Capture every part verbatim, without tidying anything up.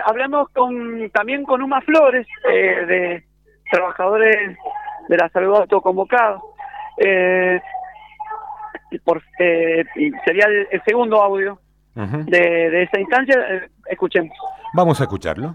hablamos con también con Uma Flores, eh, de trabajadores de la salud autoconvocados. Eh, por, eh, sería el, el segundo audio uh-huh. de, de esa instancia. Eh, escuchemos. Vamos a escucharlo.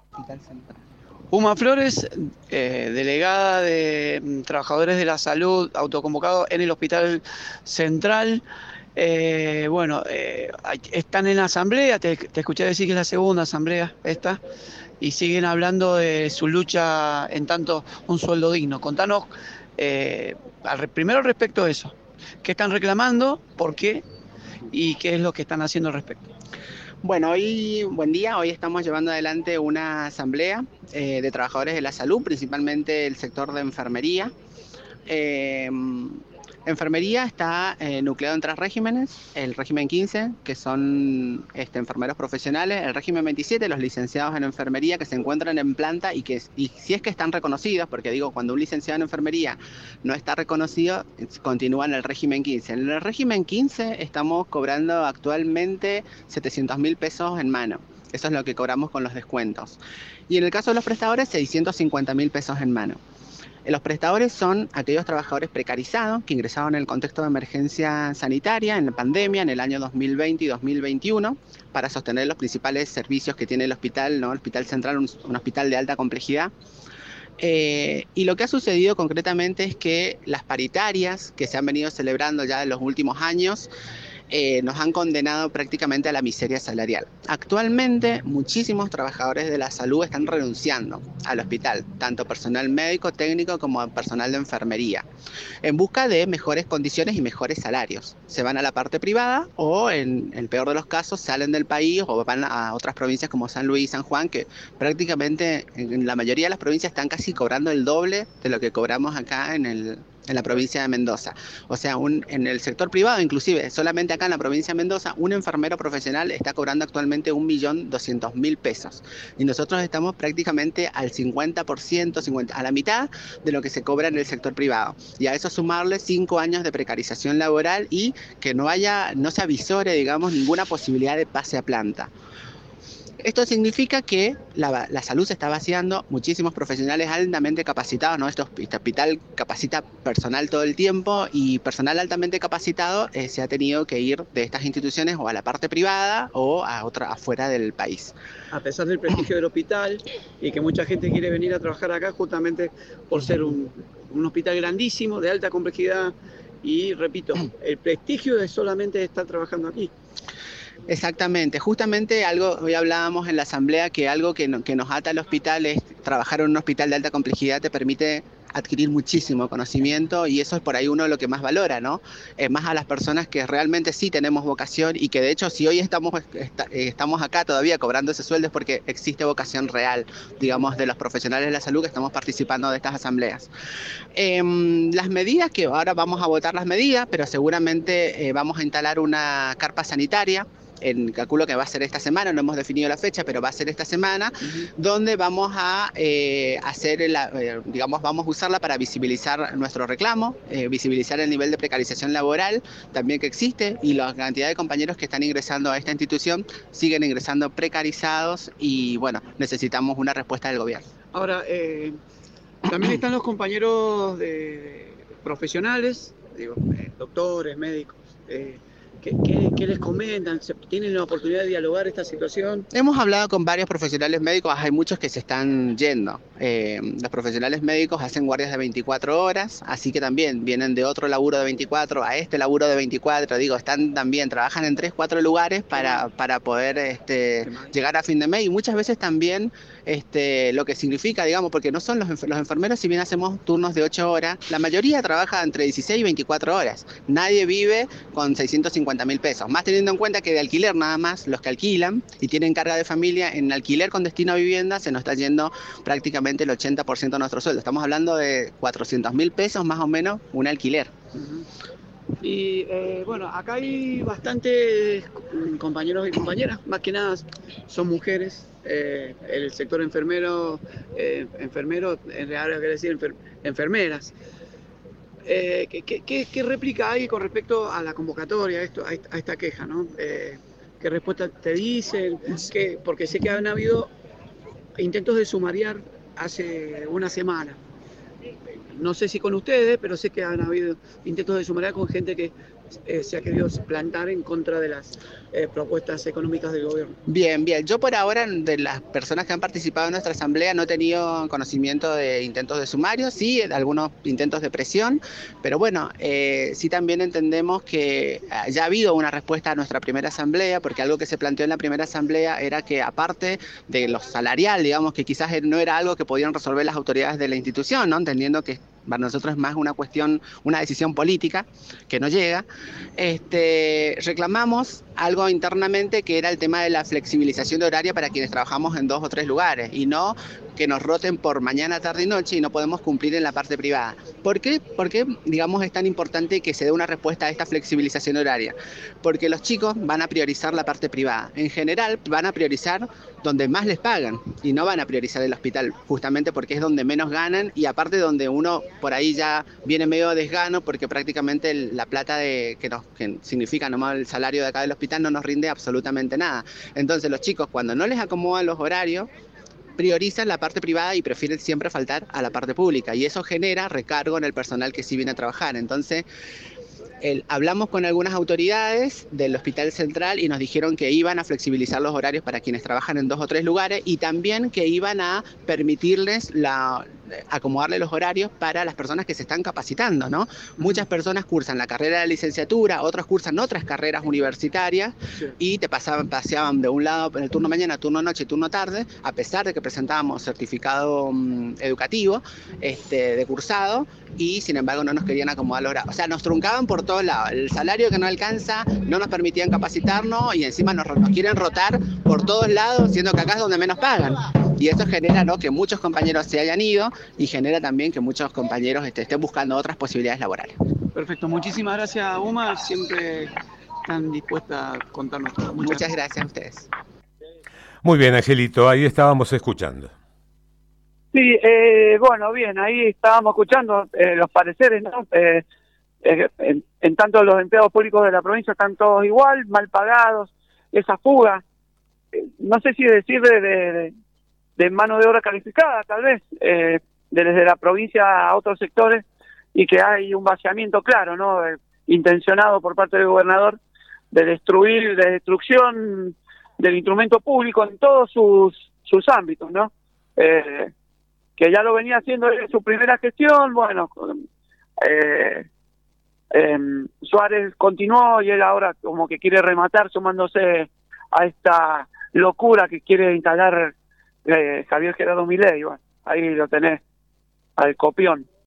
Uma Flores, eh, delegada de mm, trabajadores de la salud autoconvocados en el Hospital Central. Eh, bueno, eh, están en la asamblea, te, te escuché decir que es la segunda asamblea esta, y siguen hablando de su lucha en tanto un sueldo digno. Contanos eh, al, primero respecto de eso, ¿qué están reclamando, por qué y qué es lo que están haciendo al respecto? Bueno, hoy, buen día, hoy estamos llevando adelante una asamblea eh, de trabajadores de la salud, principalmente el sector de enfermería. Eh, Enfermería está eh, nucleado en tres regímenes: el régimen quince, que son este, enfermeros profesionales; el régimen veintisiete, los licenciados en enfermería que se encuentran en planta y que y si es que están reconocidos, porque digo, cuando un licenciado en enfermería no está reconocido, continúa en el régimen quince. En el régimen quince estamos cobrando actualmente setecientos mil pesos en mano. Eso es lo que cobramos con los descuentos. Y en el caso de los prestadores, seiscientos cincuenta mil pesos en mano. Los prestadores son aquellos trabajadores precarizados que ingresaron en el contexto de emergencia sanitaria, en la pandemia, en el año dos mil veinte y dos mil veintiuno, para sostener los principales servicios que tiene el hospital, ¿no? El Hospital Central, un, un hospital de alta complejidad. Eh, y lo que ha sucedido concretamente es que las paritarias que se han venido celebrando ya en los últimos años Eh, nos han condenado prácticamente a la miseria salarial. Actualmente, muchísimos trabajadores de la salud están renunciando al hospital, tanto personal médico, técnico, como personal de enfermería, en busca de mejores condiciones y mejores salarios. Se van a la parte privada o, en el peor de los casos, salen del país o van a otras provincias como San Luis y San Juan, que prácticamente en la mayoría de las provincias están casi cobrando el doble de lo que cobramos acá en el en la provincia de Mendoza. O sea, un, en el sector privado, inclusive, solamente acá en la provincia de Mendoza, un enfermero profesional está cobrando actualmente un millón doscientos mil pesos. Y nosotros estamos prácticamente al cincuenta por ciento, cincuenta, a la mitad de lo que se cobra en el sector privado. Y a eso sumarle cinco años de precarización laboral y que no haya, no se avisore, digamos, ninguna posibilidad de pase a planta. Esto significa que la, la salud se está vaciando, muchísimos profesionales altamente capacitados, ¿no? Este hospital capacita personal todo el tiempo y personal altamente capacitado eh, se ha tenido que ir de estas instituciones o a la parte privada o a otra afuera del país. A pesar del prestigio del hospital y que mucha gente quiere venir a trabajar acá justamente por ser un, un hospital grandísimo, de alta complejidad y, repito, el prestigio de solamente estar trabajando aquí. Exactamente, justamente algo, hoy hablábamos en la asamblea que algo que, no, que nos ata al hospital es trabajar en un hospital de alta complejidad te permite adquirir muchísimo conocimiento y eso es por ahí uno de lo que más valora, ¿no? Eh, más a las personas que realmente sí tenemos vocación y que de hecho si hoy estamos, está, eh, estamos acá todavía cobrando ese sueldo es porque existe vocación real, digamos, de los profesionales de la salud que estamos participando de estas asambleas. Eh, las medidas, que ahora vamos a votar las medidas, pero seguramente eh, vamos a instalar una carpa sanitaria. En, calculo que va a ser esta semana, no hemos definido la fecha, pero va a ser esta semana, uh-huh. donde vamos a eh, hacer, la, eh, digamos, vamos a usarla para visibilizar nuestro reclamo, eh, visibilizar el nivel de precarización laboral también que existe y la cantidad de compañeros que están ingresando a esta institución siguen ingresando precarizados y, bueno, necesitamos una respuesta del gobierno. Ahora, eh, también están los compañeros de, profesionales, digo, eh, doctores, médicos, eh, ¿Qué, qué, ¿Qué les comentan? ¿Tienen la oportunidad de dialogar esta situación? Hemos hablado con varios profesionales médicos, hay muchos que se están yendo. Eh, los profesionales médicos hacen guardias de veinticuatro horas, así que también vienen de otro laburo de veinticuatro a este laburo de veinticuatro. Digo, están también, trabajan en tres, cuatro lugares para, para poder este, llegar a fin de mes y muchas veces también este, lo que significa, digamos, porque no son los, los enfermeros, si bien hacemos turnos de ocho horas, la mayoría trabaja entre dieciséis y veinticuatro horas. Nadie vive con seiscientos cincuenta mil pesos, más teniendo en cuenta que de alquiler nada más, los que alquilan y tienen carga de familia, en alquiler con destino a vivienda se nos está yendo prácticamente el ochenta por ciento de nuestro sueldo. Estamos hablando de cuatrocientos mil pesos más o menos un alquiler. Uh-huh. Y eh, bueno, acá hay bastantes compañeros y compañeras, más que nada son mujeres. Eh, el sector enfermero, eh, enfermero, en realidad quiere decir enfer- enfermeras. Eh, ¿qué, qué, ¿Qué réplica hay con respecto a la convocatoria, a, esto, a esta queja, ¿no? Eh, ¿Qué respuesta te dicen? ¿Qué? Porque sé que han habido intentos de sumariar hace una semana. No sé si con ustedes, pero sé que han habido intentos de sumariar con gente que eh, se ha querido plantar en contra de las eh, propuestas económicas del gobierno. Bien, bien. Yo por ahora, de las personas que han participado en nuestra asamblea, no he tenido conocimiento de intentos de sumario, sí, algunos intentos de presión, pero bueno, eh, sí también entendemos que ya ha habido una respuesta a nuestra primera asamblea, porque algo que se planteó en la primera asamblea era que aparte de lo salarial, digamos que quizás no era algo que podían resolver las autoridades de la institución, ¿no? Entendiendo que para nosotros es más una cuestión, una decisión política que no llega, este, reclamamos algo internamente que era el tema de la flexibilización de horaria para quienes trabajamos en dos o tres lugares y no que nos roten por mañana, tarde y noche y no podemos cumplir en la parte privada. ¿Por qué? ¿Por qué, digamos, es tan importante que se dé una respuesta a esta flexibilización horaria? Porque los chicos van a priorizar la parte privada. En general van a priorizar donde más les pagan y no van a priorizar el hospital, justamente porque es donde menos ganan y aparte donde uno por ahí ya viene medio desgano porque prácticamente el, la plata de, que, nos, que significa nomás el salario de acá del hospital no nos rinde absolutamente nada. Entonces los chicos cuando no les acomodan los horarios, priorizan la parte privada y prefieren siempre faltar a la parte pública y eso genera recargo en el personal que sí viene a trabajar. Entonces el, hablamos con algunas autoridades del Hospital Central y nos dijeron que iban a flexibilizar los horarios para quienes trabajan en dos o tres lugares y también que iban a permitirles la, acomodarle los horarios para las personas que se están capacitando, ¿no? Muchas personas cursan la carrera de licenciatura, otros cursan otras carreras universitarias sí. y te pasaban, paseaban de un lado en el turno mañana, turno noche, turno tarde, a pesar de que presentábamos certificado um, educativo este, de cursado y sin embargo no nos querían acomodar los horarios. O sea, nos truncaban por todos lados. El salario que no alcanza, no nos permitían capacitarnos y encima nos, nos quieren rotar por todos lados, siendo que acá es donde menos pagan. Y eso genera, ¿no?, que muchos compañeros se hayan ido y genera también que muchos compañeros este, estén buscando otras posibilidades laborales. Perfecto, muchísimas gracias, Uma, siempre están dispuesta a contarnos todo. Muchas, Muchas gracias a ustedes. Muy bien, Angelito, ahí estábamos escuchando. Sí, eh, bueno, bien, ahí estábamos escuchando eh, los pareceres, ¿no? Eh, eh, en, en tanto los empleados públicos de la provincia están todos igual, mal pagados, esa fuga, eh, no sé si decir de... de, de de mano de obra calificada, tal vez, eh, desde la provincia a otros sectores, y que hay un vaciamiento claro, ¿no?, eh, intencionado por parte del gobernador de destruir, de destrucción del instrumento público en todos sus sus ámbitos, ¿no? Eh, que ya lo venía haciendo en su primera gestión, bueno, eh, eh, Suárez continuó y él ahora como que quiere rematar sumándose a esta locura que quiere instalar Eh, Javier Gerardo Milei. Bueno, ahí lo tenés, al copión.